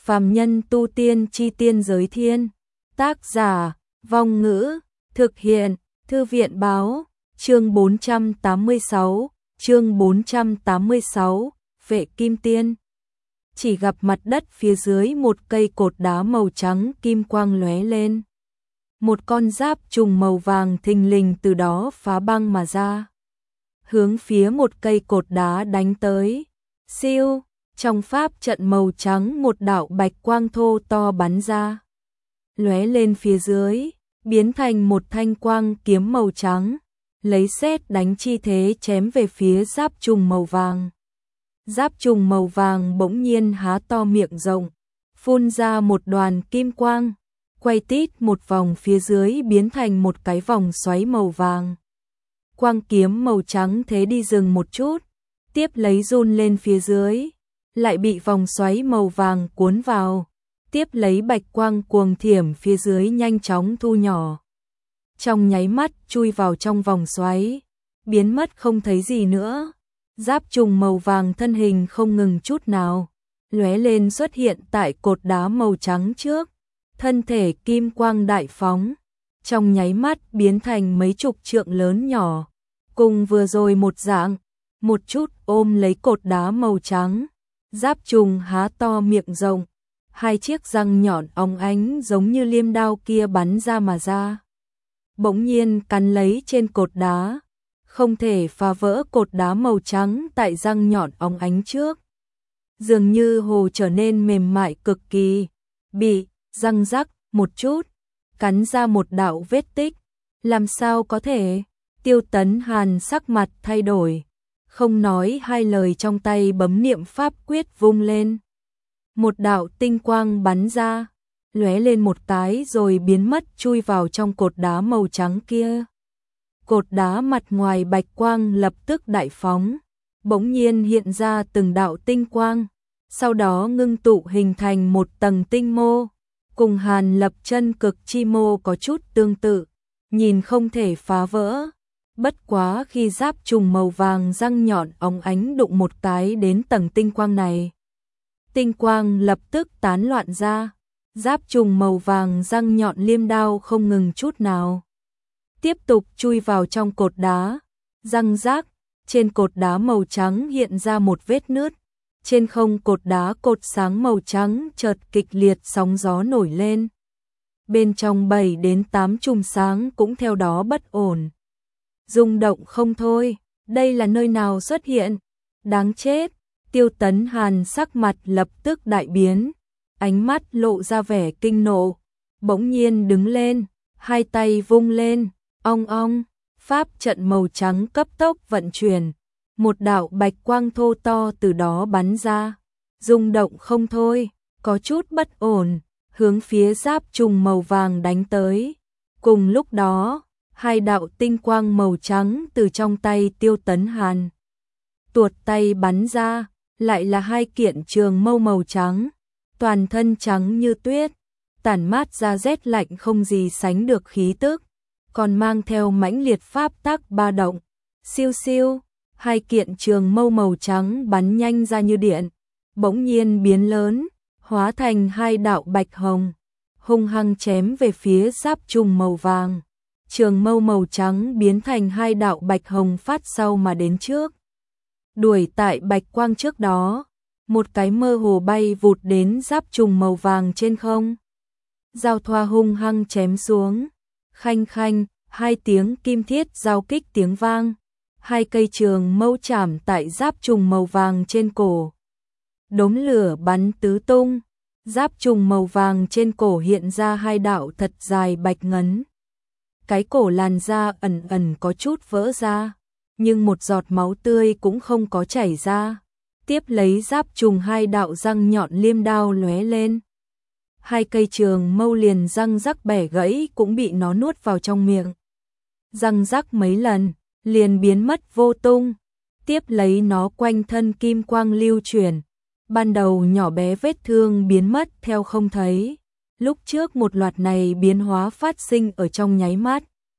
Phàm nhân tu tiên chi tiên giới thiên. Tác giả, Vong Ngữ, thực hiện, Thư viện báo, chương 486, Vệ Kim Tiên. Chỉ gặp mặt đất phía dưới một cây cột đá màu trắng kim quang lóe lên. Một con giáp trùng màu vàng thình lình từ đó phá băng mà ra. Hướng phía một cây cột đá đánh tới. Siêu, trong pháp trận màu trắng một đạo bạch quang thô to bắn ra. Lóe lên phía dưới, biến thành một thanh quang kiếm màu trắng, lấy sét đánh chi thế chém về phía giáp trùng màu vàng. Giáp trùng màu vàng bỗng nhiên há to miệng rộng, phun ra một đoàn kim quang, quay tít một vòng phía dưới biến thành một cái vòng xoáy màu vàng. Quang kiếm màu trắng thế đi dừng một chút, tiếp lấy run lên phía dưới, lại bị vòng xoáy màu vàng cuốn vào, tiếp lấy bạch quang cuồng thiểm phía dưới nhanh chóng thu nhỏ. Trong nháy mắt chui vào trong vòng xoáy, biến mất không thấy gì nữa. Giáp trùng màu vàng thân hình không ngừng chút nào, lóe lên xuất hiện tại cột đá màu trắng trước, thân thể kim quang đại phóng, trong nháy mắt biến thành mấy chục trượng lớn nhỏ, cùng vừa rồi một dạng, một chút ôm lấy cột đá màu trắng. Giáp trùng há to miệng rộng, hai chiếc răng nhọn óng ánh giống như liêm đao kia bắn ra mà ra. Bỗng nhiên cắn lấy trên cột đá, không thể phá vỡ cột đá màu trắng tại răng nhọn óng ánh trước. Dường như hồ trở nên mềm mại cực kỳ, bị răng rắc một chút, cắn ra một đạo vết tích. Làm sao có thể? Tiêu Tấn Hàn sắc mặt thay đổi, không nói hai lời trong tay bấm niệm pháp quyết vung lên. Một đạo tinh quang bắn ra, lóe lên một cái rồi biến mất chui vào trong cột đá màu trắng kia. Cột đá mặt ngoài bạch quang lập tức đại phóng, bỗng nhiên hiện ra từng đạo tinh quang, sau đó ngưng tụ hình thành một tầng tinh mô, cùng Hàn Lập chân cực chi mô có chút tương tự, nhìn không thể phá vỡ. Bất quá khi giáp trùng màu vàng răng nhọn óng ánh đụng một cái đến tầng tinh quang này, tinh quang lập tức tán loạn ra. Giáp trùng màu vàng răng nhọn liêm đao không ngừng chút nào, tiếp tục chui vào trong cột đá. Răng rác, trên cột đá màu trắng hiện ra một vết nứt. Trên không cột đá cột sáng màu trắng chợt kịch liệt sóng gió nổi lên. Bên trong 7 đến 8 chùm sáng cũng theo đó bất ổn, rung động không thôi. Đây là nơi nào xuất hiện? Đáng chết! Tiêu Tấn Hàn sắc mặt lập tức đại biến, ánh mắt lộ ra vẻ kinh nộ, bỗng nhiên đứng lên, hai tay vung lên, ong ong, pháp trận màu trắng cấp tốc vận chuyển, một đạo bạch quang thô to từ đó bắn ra, rung động không thôi, có chút bất ổn, hướng phía giáp trùng màu vàng đánh tới. Cùng lúc đó, hai đạo tinh quang màu trắng từ trong tay Tiêu Tấn Hàn tuột tay bắn ra, lại là hai kiện trường mâu màu trắng, toàn thân trắng như tuyết, tản mát ra rét lạnh không gì sánh được khí tức, còn mang theo mãnh liệt pháp tắc ba động. Siêu siêu, hai kiện trường mâu màu trắng bắn nhanh ra như điện, bỗng nhiên biến lớn, hóa thành hai đạo bạch hồng, hung hăng chém về phía giáp trùng màu vàng. Trường mâu màu trắng biến thành hai đạo bạch hồng phát sau mà đến trước, đuổi tại bạch quang trước đó, một cái mơ hồ bay vụt đến giáp trùng màu vàng trên không. Giao thoa hung hăng chém xuống, khanh khanh, hai tiếng kim thiết giao kích tiếng vang, hai cây trường mâu chạm tại giáp trùng màu vàng trên cổ. Đốm lửa bắn tứ tung, giáp trùng màu vàng trên cổ hiện ra hai đạo thật dài bạch ngấn. Cái cổ làn da ẩn ẩn có chút vỡ ra, nhưng một giọt máu tươi cũng không có chảy ra. Tiếp lấy giáp trùng hai đạo răng nhọn liêm đao lóe lên. Hai cây trường mâu liền răng rắc bẻ gãy cũng bị nó nuốt vào trong miệng. Răng rắc mấy lần, liền biến mất vô tung. Tiếp lấy nó quanh thân kim quang lưu chuyển. Ban đầu nhỏ bé vết thương biến mất theo không thấy. Lúc trước một loạt này biến hóa phát sinh ở trong nháy mắt.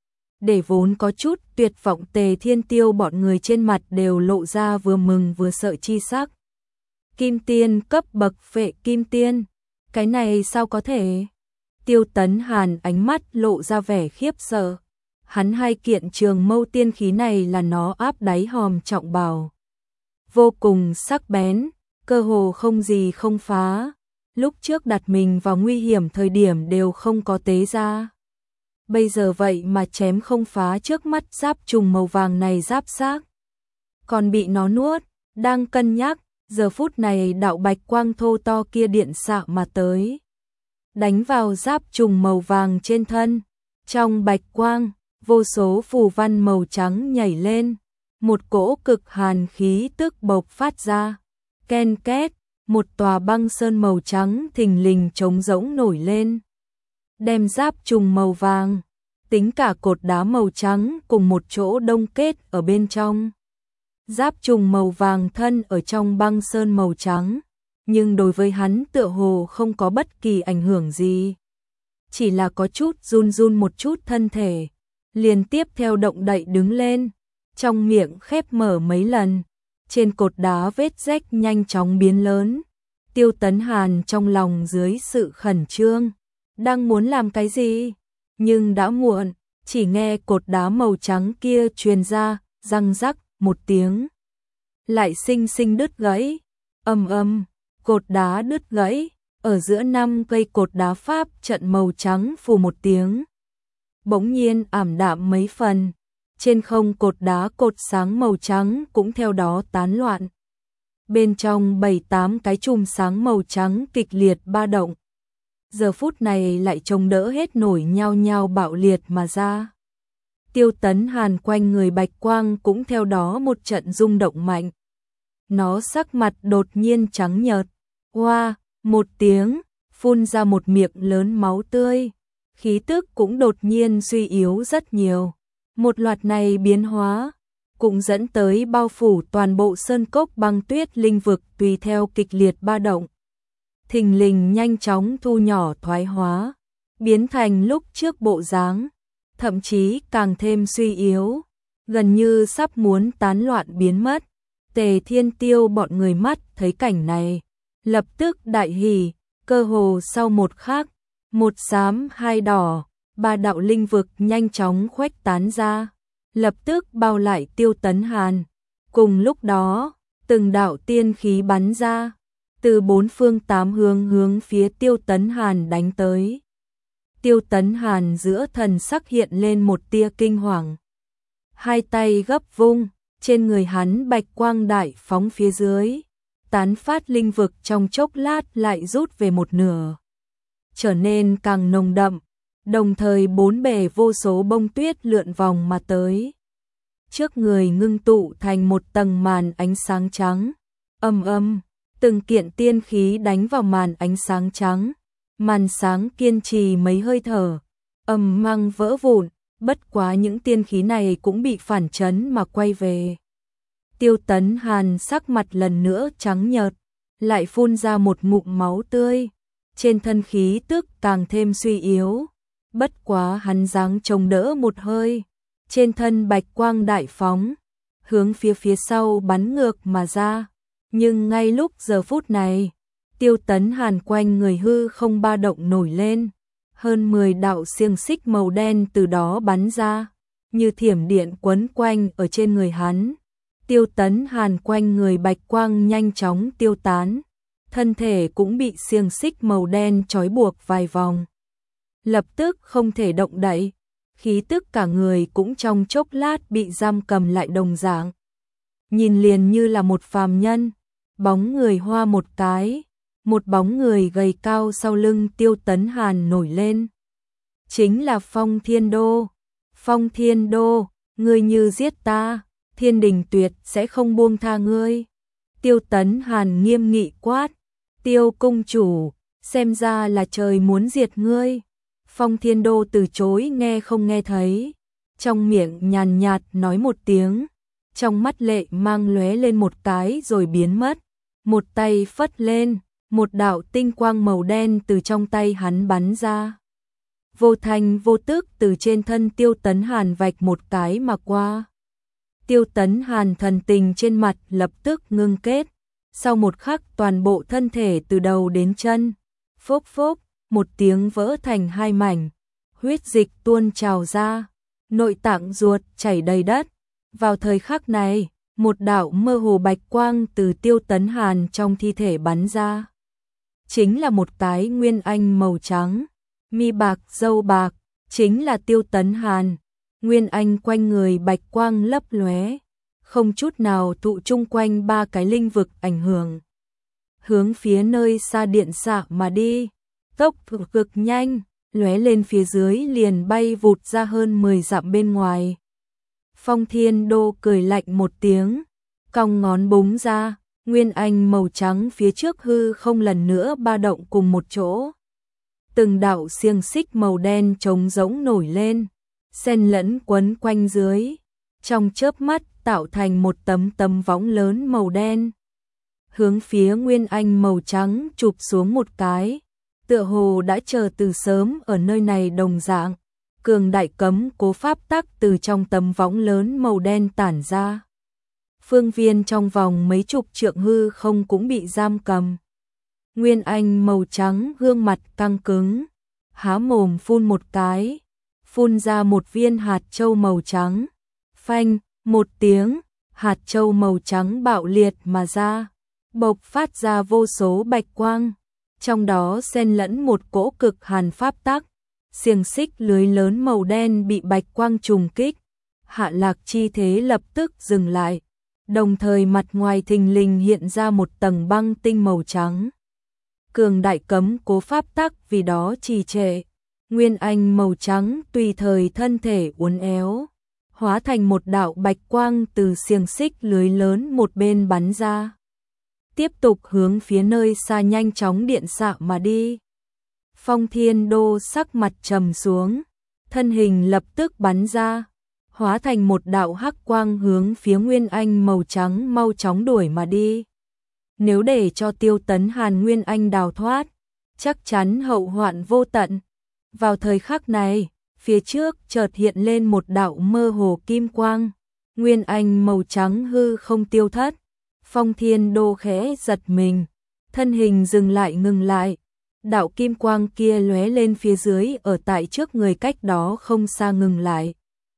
Để vốn có chút tuyệt vọng Tề Thiên Tiêu bọn người trên mặt đều lộ ra vừa mừng vừa sợ chi sắc. Kim tiên cấp bậc Vệ Kim Tiên, Cái này sao có thể? Tiêu Tấn Hàn ánh mắt lộ ra vẻ khiếp sợ. Hắn hai kiện trường mâu tiên khí này là nó áp đáy hòm trọng bảo. Vô cùng sắc bén, cơ hồ không gì không phá. Lúc trước đặt mình vào nguy hiểm thời điểm đều không có tế ra. Bây giờ vậy mà chém không phá trước mắt giáp trùng màu vàng này giáp xác. Còn bị nó nuốt, đang cân nhắc, giờ phút này đạo bạch quang thô to kia điện xạ mà tới. Đánh vào giáp trùng màu vàng trên thân. Trong bạch quang, vô số phù văn màu trắng nhảy lên. Một cỗ cực hàn khí tức bộc phát ra. Ken két, một tòa băng sơn màu trắng thình lình trống rỗng nổi lên. Đem giáp trùng màu vàng, tính cả cột đá màu trắng cùng một chỗ đông kết ở bên trong. Giáp trùng màu vàng thân ở trong băng sơn màu trắng, nhưng đối với hắn tựa hồ không có bất kỳ ảnh hưởng gì. Chỉ là có chút run run một chút thân thể, liền tiếp theo động đậy đứng lên, trong miệng khép mở mấy lần, trên cột đá vết rách nhanh chóng biến lớn. Tiêu Tấn Hàn trong lòng dưới sự khẩn trương, đang muốn làm cái gì, nhưng đã muộn, chỉ nghe cột đá màu trắng kia truyền ra, răng rắc một tiếng. Lại xinh xinh đứt gãy, cột đá đứt gãy, ở giữa 5 cây cột đá pháp trận màu trắng phù một tiếng. Bỗng nhiên ảm đạm mấy phần, trên không cột đá cột sáng màu trắng cũng theo đó tán loạn. Bên trong 7-8 cái chùm sáng màu trắng kịch liệt ba động. Giờ phút này lại chống đỡ hết nổi nhao nhao bạo liệt mà ra. Tiêu Tấn Hàn quanh người bạch quang cũng theo đó một trận rung động mạnh. Nó sắc mặt đột nhiên trắng nhợt. Oa, một tiếng, phun ra một miệng lớn máu tươi. Khí tức cũng đột nhiên suy yếu rất nhiều. Một loạt này biến hóa cũng dẫn tới bao phủ toàn bộ sơn cốc băng tuyết linh vực tùy theo kịch liệt ba động. Thình lình nhanh chóng thu nhỏ thoái hóa, biến thành lúc trước bộ dáng, thậm chí càng thêm suy yếu, gần như sắp muốn tán loạn biến mất. Tề Thiên Tiêu bọn người mắt thấy cảnh này, lập tức đại hỉ, cơ hồ sau một khắc, một xám hai đỏ, ba đạo linh vực nhanh chóng khuếch tán ra, lập tức bao lại Tiêu Tấn Hàn. Cùng lúc đó, từng đạo tiên khí bắn ra, từ 4 phương 8 hướng phía Tiêu Tấn Hàn đánh tới. Tiêu Tấn Hàn giữa thần sắc hiện lên một tia kinh hoàng. Hai tay gấp vung, trên người hắn bạch quang đại phóng phía dưới, tán phát linh vực trong chốc lát lại rút về một nửa, trở nên càng nồng đậm, đồng thời bốn bề vô số bông tuyết lượn vòng mà tới. Trước người ngưng tụ thành một tầng màn ánh sáng trắng, từng kiện tiên khí đánh vào màn ánh sáng trắng, màn sáng kiên trì mấy hơi thở, mang vỡ vụn, bất quá những tiên khí này cũng bị phản chấn mà quay về. Tiêu Tấn Hàn sắc mặt lần nữa trắng nhợt, lại phun ra một ngụm máu tươi, trên thân khí tức càng thêm suy yếu, bất quá hắn dáng chống đỡ một hơi, trên thân bạch quang đại phóng, hướng phía sau bắn ngược mà ra. Nhưng ngay lúc giờ phút này, Tiêu Tấn Hàn quanh người hư không ba động nổi lên, hơn 10 đạo xiềng xích màu đen từ đó bắn ra, như thiểm điện quấn quanh ở trên người hắn. Tiêu Tấn Hàn quanh người bạch quang nhanh chóng tiêu tán, thân thể cũng bị xiềng xích màu đen trói buộc vài vòng. Lập tức không thể động đậy, khí tức cả người cũng trong chốc lát bị giam cầm lại đồng dạng. Nhìn liền như là một phàm nhân, bóng người hoa một cái, một bóng người gầy cao sau lưng Tiêu Tấn Hàn nổi lên. Chính là Phong Thiên Đô. Phong Thiên Đô, ngươi như giết ta, Thiên Đình tuyệt sẽ không buông tha ngươi. Tiêu Tấn Hàn nghiêm nghị quát, Tiêu cung chủ, xem ra là trời muốn diệt ngươi. Phong Thiên Đô từ chối nghe không nghe thấy, trong miệng nhàn nhạt nói một tiếng, trong mắt lệ mang lóe lên một cái rồi biến mất, một tay phất lên, một đạo tinh quang màu đen từ trong tay hắn bắn ra. Vô thanh vô tức từ trên thân Tiêu Tấn Hàn vạch một cái mà qua. Tiêu Tấn Hàn thần tình trên mặt lập tức ngưng kết, sau một khắc toàn bộ thân thể từ đầu đến chân, Phốc phốc, một tiếng vỡ thành hai mảnh, huyết dịch tuôn trào ra, nội tạng ruột chảy đầy đất. Vào thời khắc này, một đạo mơ hồ bạch quang từ Tiêu Tấn Hàn trong thi thể bắn ra. Chính là một cái nguyên anh màu trắng, mi bạc râu bạc, chính là Tiêu Tấn Hàn. Nguyên anh quanh người bạch quang lấp lóe, không chút nào tụ chung quanh ba cái linh vực ảnh hưởng. Hướng phía nơi xa điện xạ mà đi, tốc độ cực nhanh, lóe lên phía dưới liền bay vụt ra hơn 10 dặm bên ngoài. Phong Thiên Đô cười lạnh một tiếng, cong ngón búng ra, nguyên anh màu trắng phía trước hư không lần nữa ba động cùng một chỗ. Từng đạo xiềng xích màu đen trống rỗng nổi lên, xen lẫn quấn quanh dưới, trong chớp mắt tạo thành một tấm võng lớn màu đen. Hướng phía nguyên anh màu trắng chụp xuống một cái, tựa hồ đã chờ từ sớm ở nơi này đồng dạng. Cường đại cấm cố pháp tắc từ trong tấm võng lớn màu đen tản ra. Phương viên trong vòng mấy chục trượng hư không cũng bị giam cầm. Nguyên anh màu trắng gương mặt căng cứng, há mồm phun một cái, phun ra một viên hạt châu màu trắng. Phanh, một tiếng, hạt châu màu trắng bạo liệt mà ra, bộc phát ra vô số bạch quang, trong đó xen lẫn một cỗ cực hàn pháp tắc. Xiềng xích lưới lớn màu đen bị bạch quang trùng kích, Hạ Lạc chi thế lập tức dừng lại, đồng thời mặt ngoài thình lình hiện ra một tầng băng tinh màu trắng. Cường đại cấm cố pháp tắc vì đó trì trệ, nguyên anh màu trắng tùy thời thân thể uốn éo, hóa thành một đạo bạch quang từ xiềng xích lưới lớn một bên bắn ra. Tiếp tục hướng phía nơi xa nhanh chóng điện xạ mà đi. Phong Thiên Đô sắc mặt trầm xuống, thân hình lập tức bắn ra, hóa thành một đạo hắc quang hướng phía nguyên anh màu trắng mau chóng đuổi mà đi. Nếu để cho Tiêu Tấn Hàn nguyên anh đào thoát, chắc chắn hậu hoạn vô tận. Vào thời khắc này, phía trước chợt hiện lên một đạo mơ hồ kim quang, nguyên anh màu trắng hư không tiêu thất. Phong Thiên Đô khẽ giật mình, thân hình ngừng lại. Đạo kim quang kia lóe lên phía dưới ở tại trước người cách đó không xa ngừng lại.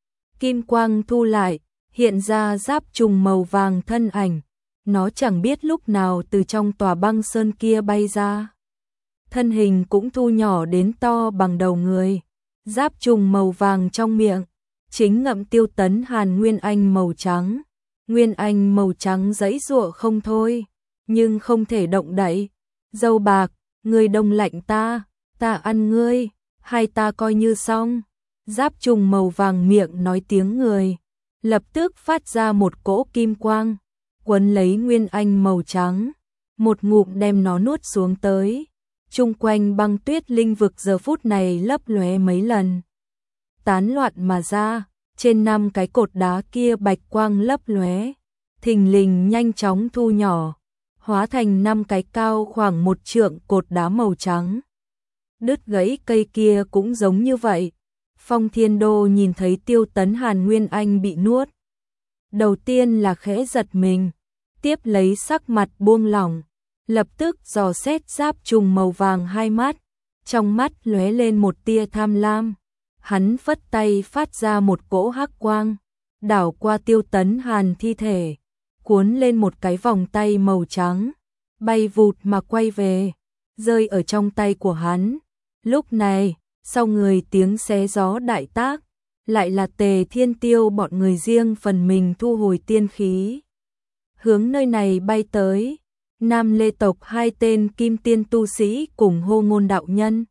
Kim quang thu lại, hiện ra giáp trùng màu vàng thân ảnh, nó chẳng biết lúc nào từ trong tòa băng sơn kia bay ra. Thân hình cũng thu nhỏ đến to bằng đầu người, giáp trùng màu vàng trong miệng, chính ngậm Tiêu Tấn Hàn nguyên anh màu trắng. Nguyên anh màu trắng giãy giụa không thôi, nhưng không thể động đậy. Dâu bạc, ngươi đông lạnh ta ăn ngươi, hay ta coi như xong. Giáp trùng màu vàng miệng nói tiếng người, lập tức phát ra một cỗ kim quang, quấn lấy nguyên anh màu trắng, một ngụm đem nó nuốt xuống tới. Chung quanh băng tuyết linh vực giờ phút này lấp lóe mấy lần, tán loạn mà ra, trên 5 cái cột đá kia bạch quang lấp lóe, thình lình nhanh chóng thu nhỏ, hóa thành 5 cái cao khoảng 1 trượng cột đá màu trắng. Đứt gãy cây kia cũng giống như vậy. Phong Thiên Đô nhìn thấy Tiêu Tấn Hàn nguyên anh bị nuốt, đầu tiên là khẽ giật mình, tiếp lấy sắc mặt buông lỏng, lập tức dò xét giáp trùng màu vàng hai mắt, trong mắt lóe lên một tia tham lam. Hắn phất tay phát ra một cỗ hắc quang, đảo qua Tiêu Tấn Hàn thi thể, cuốn lên một cái vòng tay màu trắng, bay vụt mà quay về, rơi ở trong tay của hắn. Lúc này, sau người tiếng xé gió đại tác, lại là Tề Thiên Tiêu bọn người riêng phần mình thu hồi tiên khí, hướng nơi này bay tới. Nam Lê tộc 2 tên kim tiên tu sĩ cùng Hô Ngôn đạo nhân,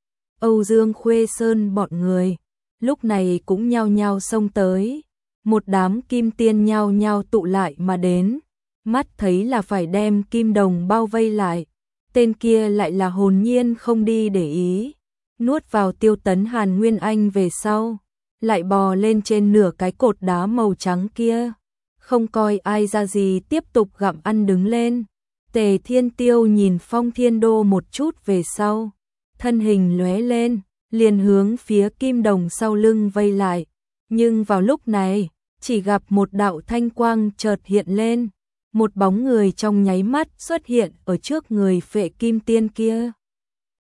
Âu Dương Khuê Sơn bọn người, lúc này cũng nhao nhao xông tới. Một đám kim tiên nhao nhao tụ lại mà đến, mắt thấy là phải đem Kim Đồng bao vây lại. Tên kia lại là hồn nhiên không đi để ý, nuốt vào Tiêu Tấn Hàn nguyên anh về sau, lại bò lên trên nửa cái cột đá màu trắng kia, không coi ai ra gì tiếp tục gặm ăn đứng lên. Tề Thiên Tiêu nhìn Phong Thiên Đô một chút về sau, thân hình lóe lên, liền hướng phía Kim Đồng sau lưng vây lại. Nhưng vào lúc này, chỉ gặp một đạo thanh quang chợt hiện lên, một bóng người trong nháy mắt xuất hiện ở trước người Phệ Kim Tiên kia.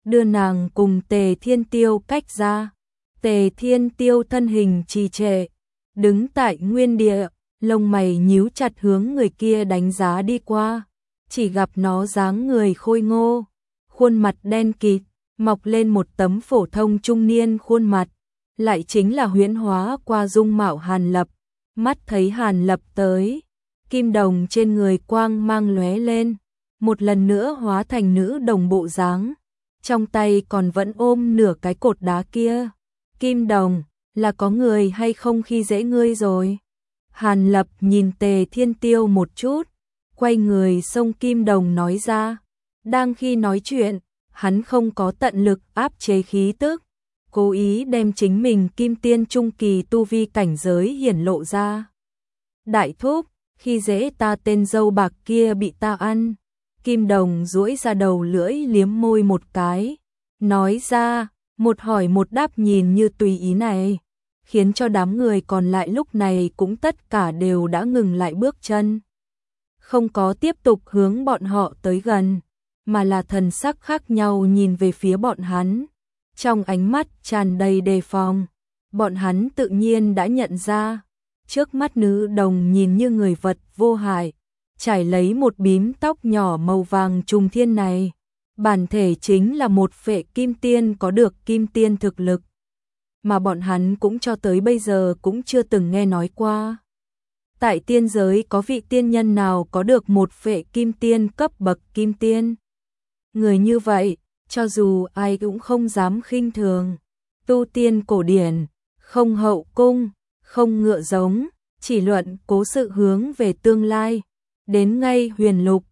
đưa nàng cùng Tề Thiên Tiêu cách ra. Tề Thiên Tiêu thân hình trì trệ, đứng tại nguyên địa, lông mày nhíu chặt hướng người kia đánh giá đi qua, chỉ gặp nó dáng người khôi ngô, khuôn mặt đen kịt, mọc lên một tấm phổ thông trung niên khuôn mặt, lại chính là huyễn hóa qua dung mạo Hàn Lập. Mắt thấy Hàn Lập tới, kim đồng trên người quang mang lóe lên, một lần nữa hóa thành nữ đồng bộ dáng, trong tay còn vẫn ôm nửa cái cột đá kia. Kim đồng, là có người hay không khi dễ ngươi rồi? Hàn Lập nhìn Tề Thiên Tiêu một chút, quay người xông kim đồng nói ra. Đang khi nói chuyện, hắn không có tận lực áp chế khí tức, cố ý đem chính mình kim tiên trung kỳ tu vi cảnh giới hiển lộ ra. Đại thúc, khi dễ ta tên dâu bạc kia bị ta ăn. Kim đồng duỗi ra đầu lưỡi liếm môi một cái, nói ra, một hỏi một đáp nhìn như tùy ý này, khiến cho đám người còn lại lúc này cũng tất cả đều đã ngừng lại bước chân. Không có tiếp tục hướng bọn họ tới gần, mà là thần sắc khác nhau nhìn về phía bọn hắn. Trong ánh mắt tràn đầy đề phòng, bọn hắn tự nhiên đã nhận ra, trước mắt nữ đồng nhìn như người vật vô hại, trải lấy một bím tóc nhỏ màu vàng trùng thiên này, bản thể chính là một phệ kim tiên có được kim tiên thực lực, mà bọn hắn cũng cho tới bây giờ cũng chưa từng nghe nói qua. Tại tiên giới có vị tiên nhân nào có được một phệ kim tiên cấp bậc kim tiên? Người như vậy, cho dù ai cũng không dám khinh thường. Tu tiên cổ điển, không hậu cung, không ngựa giống, chỉ luận cố sự hướng về tương lai. Đến ngay huyền lục,